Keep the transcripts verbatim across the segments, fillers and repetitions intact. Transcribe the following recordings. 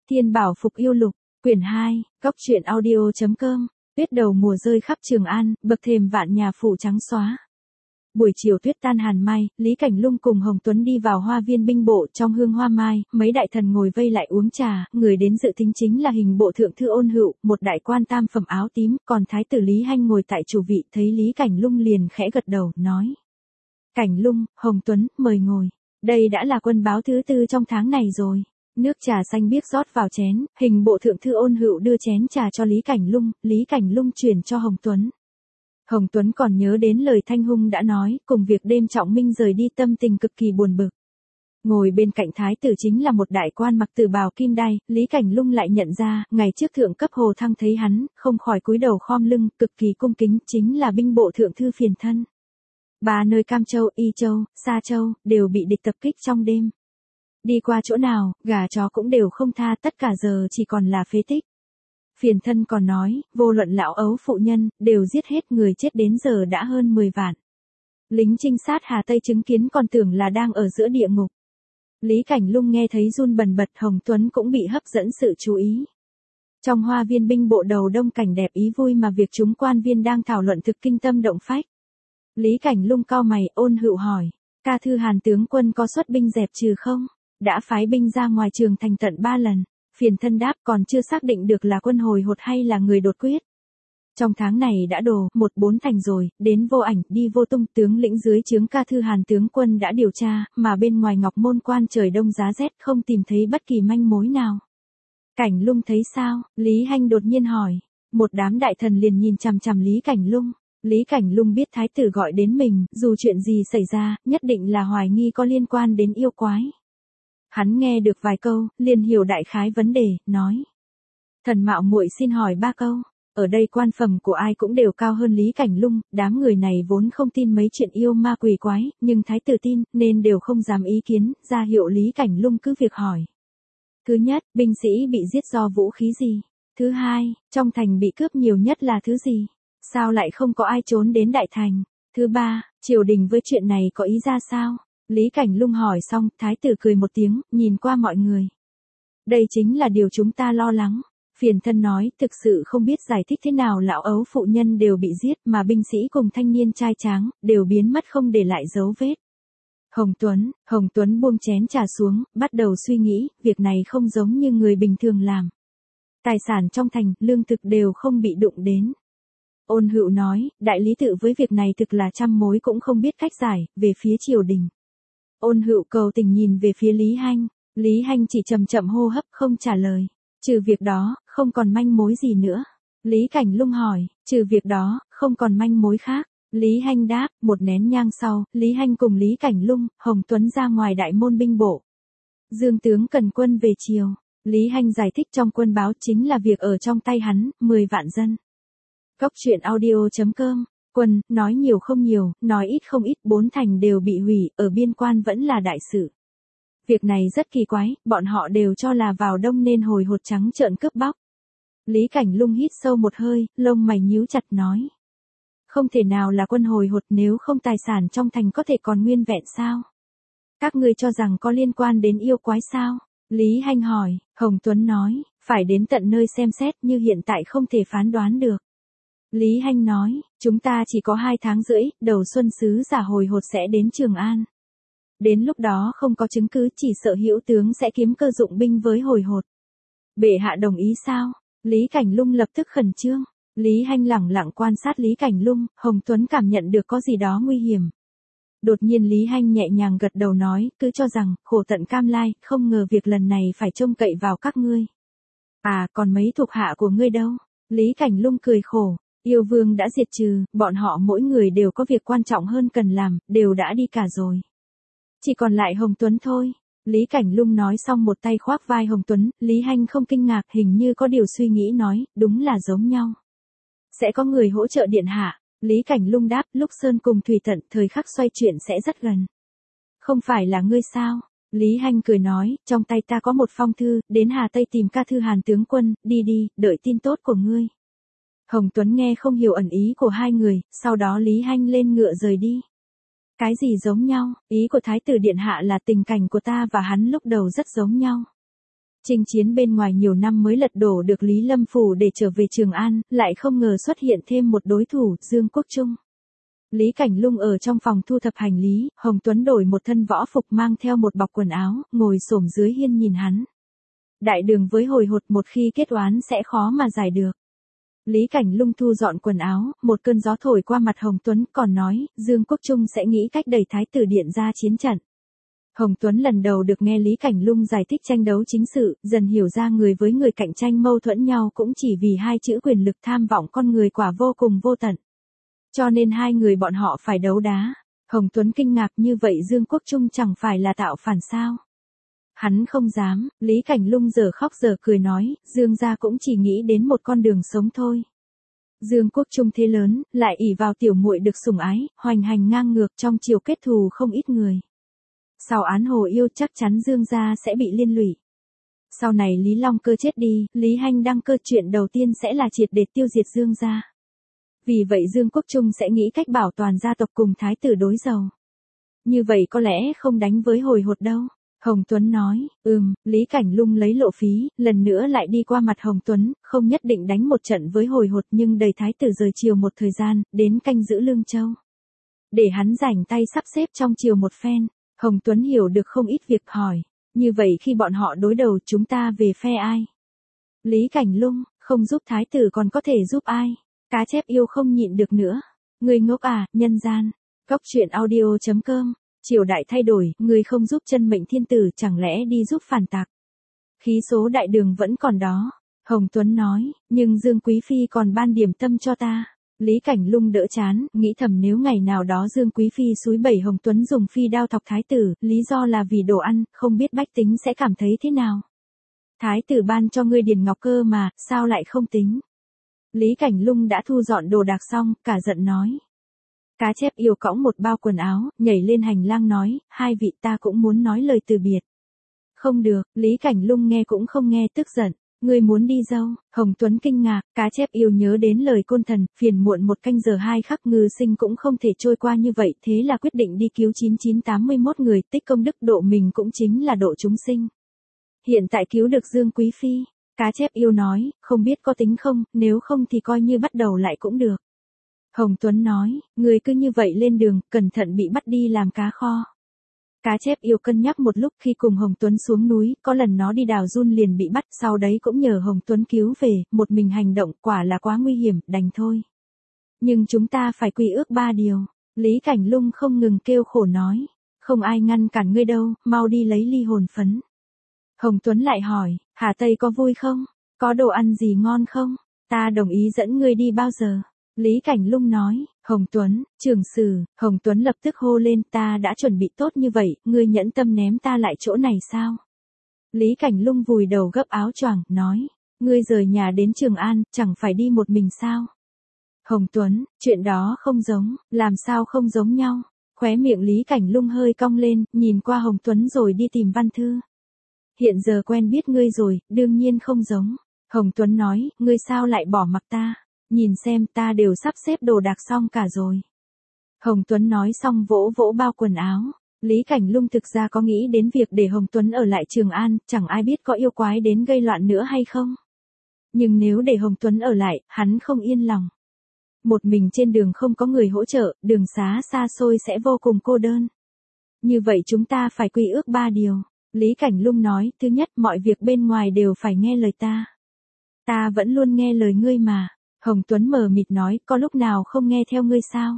Thiên Bảo Phục Yêu Lục, quyển hai, góc truyện audio.com, tuyết đầu mùa rơi khắp Trường An, bậc thềm vạn nhà phủ trắng xóa. Buổi chiều tuyết tan hàn mai, Lý Cảnh Lung cùng Hồng Tuấn đi vào hoa viên binh bộ trong hương hoa mai, mấy đại thần ngồi vây lại uống trà, người đến dự thính chính là hình bộ thượng thư Ôn Hựu, một đại quan tam phẩm áo tím, còn thái tử Lý Hanh ngồi tại chủ vị, thấy Lý Cảnh Lung liền khẽ gật đầu, nói. Cảnh Lung, Hồng Tuấn, mời ngồi. Đây đã là quân báo thứ tư trong tháng này rồi. Nước trà xanh biếc rót vào chén, hình bộ thượng thư Ôn Hựu đưa chén trà cho Lý Cảnh Lung, Lý Cảnh Lung chuyển cho Hồng Tuấn. Hồng Tuấn còn nhớ đến lời Thanh Hung đã nói, cùng việc đêm trọng minh rời đi tâm tình cực kỳ buồn bực. Ngồi bên cạnh thái tử chính là một đại quan mặc tử bào kim đai, Lý Cảnh Lung lại nhận ra, ngày trước thượng cấp Hồ Thăng thấy hắn, không khỏi cúi đầu khom lưng, cực kỳ cung kính, chính là binh bộ thượng thư Phiền Thân. Ba nơi Cam Châu, Y Châu, Sa Châu, đều bị địch tập kích trong đêm. Đi qua chỗ nào, gà chó cũng đều không tha, tất cả giờ chỉ còn là phế tích. Phiền Thân còn nói, vô luận lão ấu phụ nhân, đều giết hết, người chết đến giờ đã hơn mười vạn. Lính trinh sát Hà Tây chứng kiến còn tưởng là đang ở giữa địa ngục. Lý Cảnh Lung nghe thấy run bần bật, Hồng Tuấn cũng bị hấp dẫn sự chú ý. Trong hoa viên binh bộ đầu đông cảnh đẹp ý vui mà việc chúng quan viên đang thảo luận thực kinh tâm động phách. Lý Cảnh Lung cau mày, Ôn Hựu hỏi, ca thư Hàn tướng quân có xuất binh dẹp trừ không? Đã phái binh ra ngoài Trường Thành tận ba lần. Phiền Thân đáp, còn chưa xác định được là quân hồi hột hay là người đột quyết. Trong tháng này đã đổ một bốn thành rồi, đến vô ảnh, đi vô tung, tướng lĩnh dưới trướng ca thư Hàn tướng quân đã điều tra, mà bên ngoài Ngọc Môn quan trời đông giá rét không tìm thấy bất kỳ manh mối nào. Cảnh Lung thấy sao? Lý Hanh đột nhiên hỏi. Một đám đại thần liền nhìn chằm chằm Lý Cảnh Lung. Lý Cảnh Lung biết thái tử gọi đến mình, dù chuyện gì xảy ra, nhất định là hoài nghi có liên quan đến yêu quái. Hắn nghe được vài câu, liền hiểu đại khái vấn đề, nói. Thần mạo muội xin hỏi ba câu, ở đây quan phẩm của ai cũng đều cao hơn Lý Cảnh Lung, đám người này vốn không tin mấy chuyện yêu ma quỷ quái, nhưng thái tử tin, nên đều không dám ý kiến, ra hiệu Lý Cảnh Lung cứ việc hỏi. Thứ nhất, binh sĩ bị giết do vũ khí gì? Thứ hai, trong thành bị cướp nhiều nhất là thứ gì? Sao lại không có ai trốn đến đại thành? Thứ ba, triều đình với chuyện này có ý ra sao? Lý Cảnh Lung hỏi xong, thái tử cười một tiếng, nhìn qua mọi người. Đây chính là điều chúng ta lo lắng. Phiền Thân nói, thực sự không biết giải thích thế nào lão ấu phụ nhân đều bị giết, mà binh sĩ cùng thanh niên trai tráng, đều biến mất không để lại dấu vết. Hồng Tuấn, Hồng Tuấn buông chén trà xuống, bắt đầu suy nghĩ, việc này không giống như người bình thường làm. Tài sản trong thành, lương thực đều không bị đụng đến. Ôn Hựu nói, đại lý tự với việc này thực là trăm mối cũng không biết cách giải, về phía triều đình. Ôn Hựu cầu tình nhìn về phía Lý Hanh, Lý Hanh chỉ chậm chậm hô hấp không trả lời. Trừ việc đó, không còn manh mối gì nữa. Lý Cảnh Lung hỏi, trừ việc đó, không còn manh mối khác. Lý Hanh đáp, một nén nhang sau, Lý Hanh cùng Lý Cảnh Lung, Hồng Tuấn ra ngoài đại môn binh bộ. Dương tướng cần quân về chiều. Lý Hanh giải thích trong quân báo chính là việc ở trong tay hắn, mười vạn dân. Góc truyện audio.com, quân, nói nhiều không nhiều, nói ít không ít, bốn thành đều bị hủy, ở biên quan vẫn là đại sự. Việc này rất kỳ quái, bọn họ đều cho là vào đông nên hồi hột trắng trợn cướp bóc. Lý Cảnh Lung hít sâu một hơi, lông mày nhíu chặt nói. Không thể nào là quân hồi hột, nếu không tài sản trong thành có thể còn nguyên vẹn sao? Các ngươi cho rằng có liên quan đến yêu quái sao? Lý Hanh hỏi, Hồng Tuấn nói, phải đến tận nơi xem xét, như hiện tại không thể phán đoán được. Lý Hanh nói, chúng ta chỉ có hai tháng rưỡi, đầu xuân sứ giả hồi hột sẽ đến Trường An. Đến lúc đó không có chứng cứ, chỉ sợ Hữu tướng sẽ kiếm cơ dụng binh với hồi hột. Bệ hạ đồng ý sao? Lý Cảnh Lung lập tức khẩn trương. Lý Hanh lẳng lặng quan sát Lý Cảnh Lung, Hồng Tuấn cảm nhận được có gì đó nguy hiểm. Đột nhiên Lý Hanh nhẹ nhàng gật đầu nói, cứ cho rằng, khổ tận cam lai, không ngờ việc lần này phải trông cậy vào các ngươi. À, còn mấy thuộc hạ của ngươi đâu? Lý Cảnh Lung cười khổ. Yêu vương đã diệt trừ, bọn họ mỗi người đều có việc quan trọng hơn cần làm, đều đã đi cả rồi. Chỉ còn lại Hồng Tuấn thôi. Lý Cảnh Lung nói xong một tay khoác vai Hồng Tuấn, Lý Hanh không kinh ngạc, hình như có điều suy nghĩ nói, đúng là giống nhau. Sẽ có người hỗ trợ điện hạ. Lý Cảnh Lung đáp, lúc Sơn cùng Thủy Tận, thời khắc xoay chuyển sẽ rất gần. Không phải là ngươi sao? Lý Hanh cười nói, trong tay ta có một phong thư, đến Hà Tây tìm ca thư Hàn tướng quân, đi đi, đợi tin tốt của ngươi. Hồng Tuấn nghe không hiểu ẩn ý của hai người, sau đó Lý Hanh lên ngựa rời đi. Cái gì giống nhau? Ý của Thái tử Điện Hạ là tình cảnh của ta và hắn lúc đầu rất giống nhau. Chinh chiến bên ngoài nhiều năm mới lật đổ được Lý Lâm Phủ để trở về Trường An, lại không ngờ xuất hiện thêm một đối thủ, Dương Quốc Trung. Lý Cảnh Lung ở trong phòng thu thập hành lý, Hồng Tuấn đổi một thân võ phục mang theo một bọc quần áo, ngồi xổm dưới hiên nhìn hắn. Đại đường với hồi hột một khi kết oán sẽ khó mà giải được. Lý Cảnh Lung thu dọn quần áo, một cơn gió thổi qua mặt Hồng Tuấn còn nói, Dương Quốc Trung sẽ nghĩ cách đẩy Thái tử Điện ra chiến trận. Hồng Tuấn lần đầu được nghe Lý Cảnh Lung giải thích tranh đấu chính sự, dần hiểu ra người với người cạnh tranh mâu thuẫn nhau cũng chỉ vì hai chữ quyền lực tham vọng con người quả vô cùng vô tận. Cho nên hai người bọn họ phải đấu đá. Hồng Tuấn kinh ngạc như vậy Dương Quốc Trung chẳng phải là tạo phản sao? Hắn không dám, Lý Cảnh Lung giờ khóc giờ cười nói, Dương gia cũng chỉ nghĩ đến một con đường sống thôi. Dương Quốc Trung thế lớn, lại ỷ vào tiểu muội được sủng ái, hoành hành ngang ngược trong triều kết thù không ít người. Sau án Hồ Yêu chắc chắn Dương gia sẽ bị liên lụy. Sau này Lý Long Cơ chết đi, Lý Hanh đăng cơ chuyện đầu tiên sẽ là triệt để tiêu diệt Dương gia. Vì vậy Dương Quốc Trung sẽ nghĩ cách bảo toàn gia tộc cùng thái tử đối giàu. Như vậy có lẽ không đánh với hồi hột đâu. Hồng Tuấn nói, ừm, Lý Cảnh Lung lấy lộ phí, lần nữa lại đi qua mặt Hồng Tuấn, không nhất định đánh một trận với hồi hột nhưng đẩy thái tử rời triều một thời gian, đến canh giữ Lương Châu. Để hắn rảnh tay sắp xếp trong triều một phen, Hồng Tuấn hiểu được không ít việc hỏi, như vậy khi bọn họ đối đầu chúng ta về phe ai? Lý Cảnh Lung, không giúp thái tử còn có thể giúp ai? Cá chép yêu không nhịn được nữa. Người ngốc à, nhân gian. Góc truyện audio chấm com. Triều đại thay đổi, người không giúp chân mệnh thiên tử chẳng lẽ đi giúp phản tặc. Khí số đại đường vẫn còn đó. Hồng Tuấn nói, nhưng Dương Quý Phi còn ban điểm tâm cho ta. Lý Cảnh Lung đỡ chán, nghĩ thầm nếu ngày nào đó Dương Quý Phi xúi bẩy Hồng Tuấn dùng phi đao thọc thái tử, lý do là vì đồ ăn, không biết bách tính sẽ cảm thấy thế nào. Thái tử ban cho ngươi điền ngọc cơ mà, sao lại không tính. Lý Cảnh Lung đã thu dọn đồ đạc xong, cả giận nói. Cá chép yêu cõng một bao quần áo, nhảy lên hành lang nói, hai vị ta cũng muốn nói lời từ biệt. Không được, Lý Cảnh Lung nghe cũng không nghe tức giận, ngươi muốn đi dâu, Hồng Tuấn kinh ngạc, cá chép yêu nhớ đến lời côn thần, phiền muộn một canh giờ hai khắc ngư sinh cũng không thể trôi qua như vậy, thế là quyết định đi cứu chín chín tám mươi mốt người, tích công đức độ mình cũng chính là độ chúng sinh. Hiện tại cứu được Dương Quý Phi. Cá chép yêu nói, không biết có tính không, nếu không thì coi như bắt đầu lại cũng được. Hồng Tuấn nói, người cứ như vậy lên đường, cẩn thận bị bắt đi làm cá kho. Cá chép yêu cân nhắc một lúc khi cùng Hồng Tuấn xuống núi, có lần nó đi đào giun liền bị bắt, sau đấy cũng nhờ Hồng Tuấn cứu về, một mình hành động, quả là quá nguy hiểm, đành thôi. Nhưng chúng ta phải quy ước ba điều. Lý Cảnh Lung không ngừng kêu khổ nói, không ai ngăn cản ngươi đâu, mau đi lấy ly hồn phấn. Hồng Tuấn lại hỏi, Hà Tây có vui không? Có đồ ăn gì ngon không? Ta đồng ý dẫn ngươi đi bao giờ? Lý Cảnh Lung nói, Hồng Tuấn, trường sử, Hồng Tuấn lập tức hô lên, ta đã chuẩn bị tốt như vậy, ngươi nhẫn tâm ném ta lại chỗ này sao? Lý Cảnh Lung vùi đầu gấp áo choàng, nói, ngươi rời nhà đến Trường An, chẳng phải đi một mình sao? Hồng Tuấn, chuyện đó không giống, làm sao không giống nhau? Khóe miệng Lý Cảnh Lung hơi cong lên, nhìn qua Hồng Tuấn rồi đi tìm văn thư. Hiện giờ quen biết ngươi rồi, đương nhiên không giống. Hồng Tuấn nói, ngươi sao lại bỏ mặc ta? Nhìn xem ta đều sắp xếp đồ đạc xong cả rồi. Hồng Tuấn nói xong vỗ vỗ bao quần áo. Lý Cảnh Lung thực ra có nghĩ đến việc để Hồng Tuấn ở lại Trường An, chẳng ai biết có yêu quái đến gây loạn nữa hay không. Nhưng nếu để Hồng Tuấn ở lại, hắn không yên lòng. Một mình trên đường không có người hỗ trợ, đường xá xa xôi sẽ vô cùng cô đơn. Như vậy chúng ta phải quy ước ba điều. Lý Cảnh Lung nói, thứ nhất, mọi việc bên ngoài đều phải nghe lời ta. Ta vẫn luôn nghe lời ngươi mà. Hồng Tuấn mờ mịt nói, có lúc nào không nghe theo ngươi sao?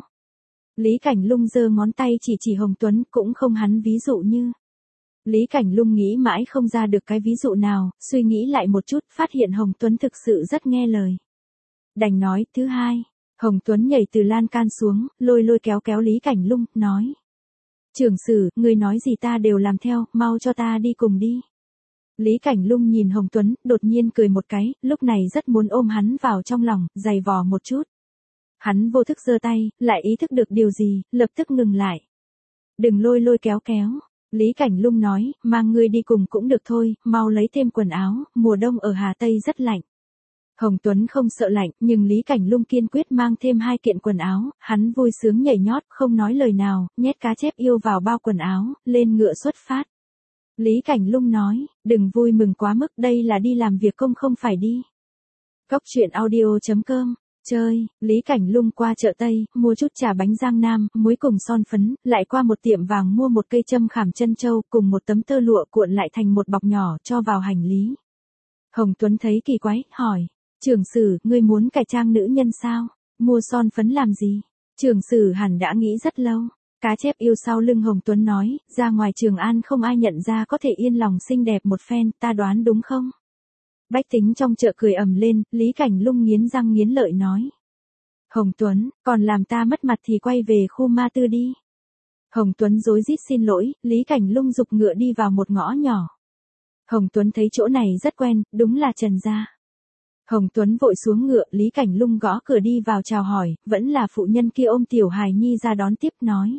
Lý Cảnh Lung giơ ngón tay chỉ chỉ Hồng Tuấn, cũng không hắn ví dụ như. Lý Cảnh Lung nghĩ mãi không ra được cái ví dụ nào, suy nghĩ lại một chút, phát hiện Hồng Tuấn thực sự rất nghe lời. Đành nói, thứ hai, Hồng Tuấn nhảy từ lan can xuống, lôi lôi kéo kéo Lý Cảnh Lung, nói. Trưởng sử, ngươi nói gì ta đều làm theo, mau cho ta đi cùng đi. Lý Cảnh Lung nhìn Hồng Tuấn, đột nhiên cười một cái, lúc này rất muốn ôm hắn vào trong lòng, giày vò một chút. Hắn vô thức giơ tay, lại ý thức được điều gì, lập tức ngừng lại. Đừng lôi lôi kéo kéo. Lý Cảnh Lung nói, mang ngươi đi cùng cũng được thôi, mau lấy thêm quần áo, mùa đông ở Hà Tây rất lạnh. Hồng Tuấn không sợ lạnh, nhưng Lý Cảnh Lung kiên quyết mang thêm hai kiện quần áo, hắn vui sướng nhảy nhót, không nói lời nào, nhét cá chép yêu vào bao quần áo, lên ngựa xuất phát. Lý Cảnh Lung nói, đừng vui mừng quá mức, đây là đi làm việc công không phải đi. Cóc truyện audio chấm com, chơi, Lý Cảnh Lung qua chợ Tây, mua chút trà bánh Giang Nam, muối cùng son phấn, lại qua một tiệm vàng mua một cây châm khảm chân châu cùng một tấm tơ lụa cuộn lại thành một bọc nhỏ cho vào hành lý. Hồng Tuấn thấy kỳ quái, hỏi, trưởng sử, ngươi muốn cải trang nữ nhân sao? Mua son phấn làm gì? Trưởng sử hẳn đã nghĩ rất lâu. Cá chép yêu sau lưng Hồng Tuấn nói, ra ngoài Trường An không ai nhận ra có thể yên lòng xinh đẹp một phen, ta đoán đúng không? Bách tính trong chợ cười ầm lên, Lý Cảnh Lung nghiến răng nghiến lợi nói. Hồng Tuấn, còn làm ta mất mặt thì quay về khu ma tư đi. Hồng Tuấn rối rít xin lỗi, Lý Cảnh Lung giục ngựa đi vào một ngõ nhỏ. Hồng Tuấn thấy chỗ này rất quen, đúng là Trần gia. Hồng Tuấn vội xuống ngựa, Lý Cảnh Lung gõ cửa đi vào chào hỏi, vẫn là phụ nhân kia ôm Tiểu Hài Nhi ra đón tiếp nói.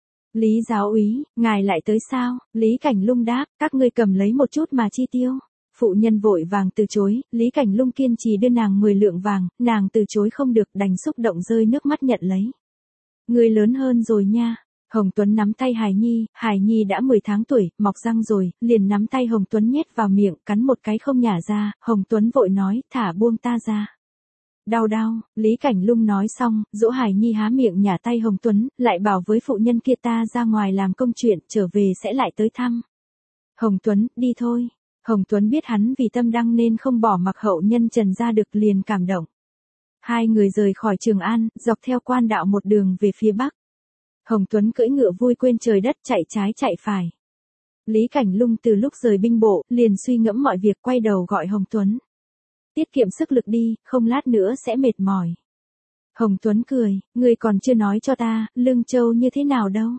Lý giáo úy, ngài lại tới sao? Lý Cảnh Lung đáp, các ngươi cầm lấy một chút mà chi tiêu. Phụ nhân vội vàng từ chối, Lý Cảnh Lung kiên trì đưa nàng mười lượng vàng, nàng từ chối không được, đành xúc động rơi nước mắt nhận lấy. Ngươi lớn hơn rồi nha. Hồng Tuấn nắm tay Hài Nhi, Hài Nhi đã mười tháng tuổi, mọc răng rồi, liền nắm tay Hồng Tuấn nhét vào miệng, cắn một cái không nhả ra, Hồng Tuấn vội nói, thả buông ta ra. Đau đau, Lý Cảnh Lung nói xong, dỗ Hài Nhi há miệng nhả tay Hồng Tuấn, lại bảo với phụ nhân kia ta ra ngoài làm công chuyện, trở về sẽ lại tới thăm. Hồng Tuấn, đi thôi. Hồng Tuấn biết hắn vì tâm đăng nên không bỏ mặc hậu nhân Trần ra được, liền cảm động. Hai người rời khỏi Trường An, dọc theo quan đạo một đường về phía bắc. Hồng Tuấn cưỡi ngựa vui quên trời đất, chạy trái chạy phải. Lý Cảnh Lung từ lúc rời binh bộ, liền suy ngẫm mọi việc, quay đầu gọi Hồng Tuấn. Tiết kiệm sức lực đi, không lát nữa sẽ mệt mỏi. Hồng Tuấn cười, ngươi còn chưa nói cho ta, Lương Châu như thế nào đâu.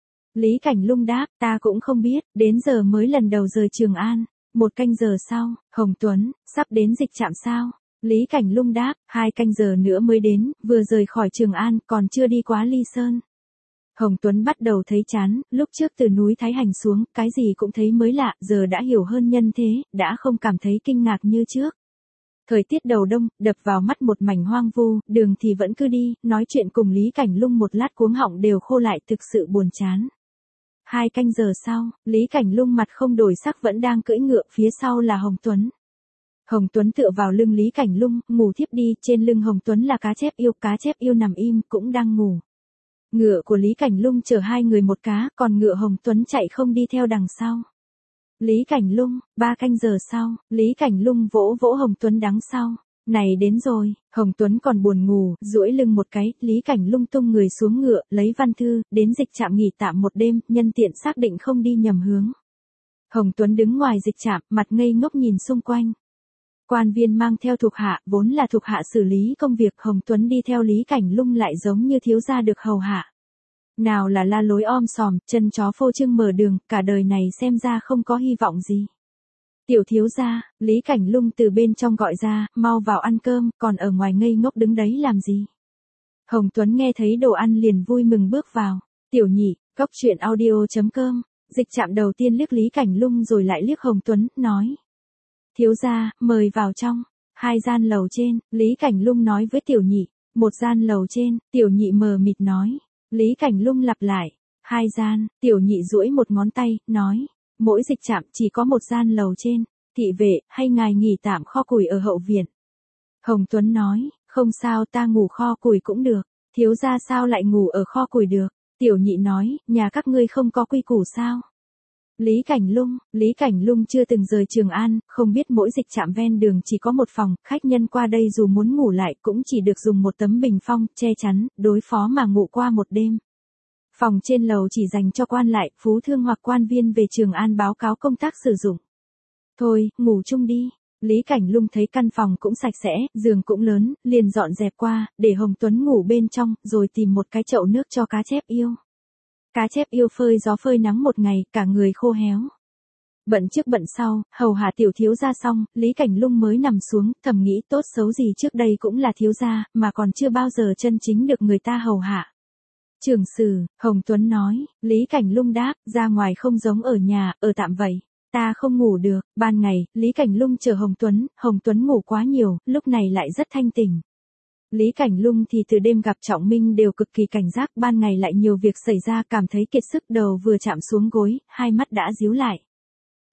Lý Cảnh Lung đáp, ta cũng không biết, đến giờ mới lần đầu rời Trường An. Một canh giờ sau, Hồng Tuấn, sắp đến dịch trạm sao? Lý Cảnh Lung đáp, hai canh giờ nữa mới đến, vừa rời khỏi Trường An, còn chưa đi quá Ly Sơn. Hồng Tuấn bắt đầu thấy chán, lúc trước từ núi Thái Hành xuống, cái gì cũng thấy mới lạ, giờ đã hiểu hơn nhân thế, đã không cảm thấy kinh ngạc như trước. Thời tiết đầu đông, đập vào mắt một mảnh hoang vu, đường thì vẫn cứ đi, nói chuyện cùng Lý Cảnh Lung một lát cuống họng đều khô lại, thực sự buồn chán. Hai canh giờ sau, Lý Cảnh Lung mặt không đổi sắc vẫn đang cưỡi ngựa, phía sau là Hồng Tuấn. Hồng Tuấn tựa vào lưng Lý Cảnh Lung, ngủ thiếp đi, trên lưng Hồng Tuấn là cá chép yêu, cá chép yêu nằm im, cũng đang ngủ. Ngựa của Lý Cảnh Lung chở hai người một cá, còn ngựa Hồng Tuấn chạy không đi theo đằng sau. Lý Cảnh Lung, ba canh giờ sau, Lý Cảnh Lung vỗ vỗ Hồng Tuấn đằng sau. Này đến rồi, Hồng Tuấn còn buồn ngủ, duỗi lưng một cái, Lý Cảnh Lung tung người xuống ngựa, lấy văn thư, đến dịch trạm nghỉ tạm một đêm, nhân tiện xác định không đi nhầm hướng. Hồng Tuấn đứng ngoài dịch trạm, mặt ngây ngốc nhìn xung quanh. Quan viên mang theo thuộc hạ, vốn là thuộc hạ xử lý công việc, Hồng Tuấn đi theo Lý Cảnh Lung lại giống như thiếu gia được hầu hạ. Nào là la lối om sòm, chân chó phô trương mở đường, cả đời này xem ra không có hy vọng gì. Tiểu thiếu gia, Lý Cảnh Lung từ bên trong gọi ra, mau vào ăn cơm, còn ở ngoài ngây ngốc đứng đấy làm gì. Hồng Tuấn nghe thấy đồ ăn liền vui mừng bước vào. Tiểu nhị, cóc truyện audio chấm com, dịch trạm đầu tiên liếc Lý Cảnh Lung rồi lại liếc Hồng Tuấn, nói. Thiếu gia, mời vào trong. Hai gian lầu trên, Lý Cảnh Lung nói với tiểu nhị. Một gian lầu trên, tiểu nhị mờ mịt nói. Lý Cảnh Lung lặp lại. Hai gian, tiểu nhị duỗi một ngón tay, nói. Mỗi dịch trạm chỉ có một gian lầu trên. Thị vệ, hay ngài nghỉ tạm kho củi ở hậu viện? Hồng Tuấn nói, không sao, ta ngủ kho củi cũng được. Thiếu gia sao lại ngủ ở kho củi được? Tiểu nhị nói, nhà các ngươi không có quy củ sao? Lý Cảnh Lung, Lý Cảnh Lung chưa từng rời Trường An, không biết mỗi dịch trạm ven đường chỉ có một phòng, khách nhân qua đây dù muốn ngủ lại cũng chỉ được dùng một tấm bình phong, che chắn, đối phó mà ngủ qua một đêm. Phòng trên lầu chỉ dành cho quan lại, phú thương hoặc quan viên về Trường An báo cáo công tác sử dụng. Thôi, ngủ chung đi. Lý Cảnh Lung thấy căn phòng cũng sạch sẽ, giường cũng lớn, liền dọn dẹp qua, để Hồng Tuấn ngủ bên trong, rồi tìm một cái chậu nước cho cá chép yêu. Cá chép yêu phơi gió phơi nắng một ngày, cả người khô héo. Bận trước bận sau, hầu hạ tiểu thiếu gia xong, Lý Cảnh Lung mới nằm xuống, thầm nghĩ tốt xấu gì trước đây cũng là thiếu gia, mà còn chưa bao giờ chân chính được người ta hầu hạ. Trưởng sử, Hồng Tuấn nói, Lý Cảnh Lung đáp, ra ngoài không giống ở nhà, ở tạm vậy. Ta không ngủ được, ban ngày, Lý Cảnh Lung chờ Hồng Tuấn, Hồng Tuấn ngủ quá nhiều, lúc này lại rất thanh tỉnh. Lý Cảnh Lung thì từ đêm gặp Trọng Minh đều cực kỳ cảnh giác, ban ngày lại nhiều việc xảy ra, cảm thấy kiệt sức, đầu vừa chạm xuống gối, hai mắt đã díu lại.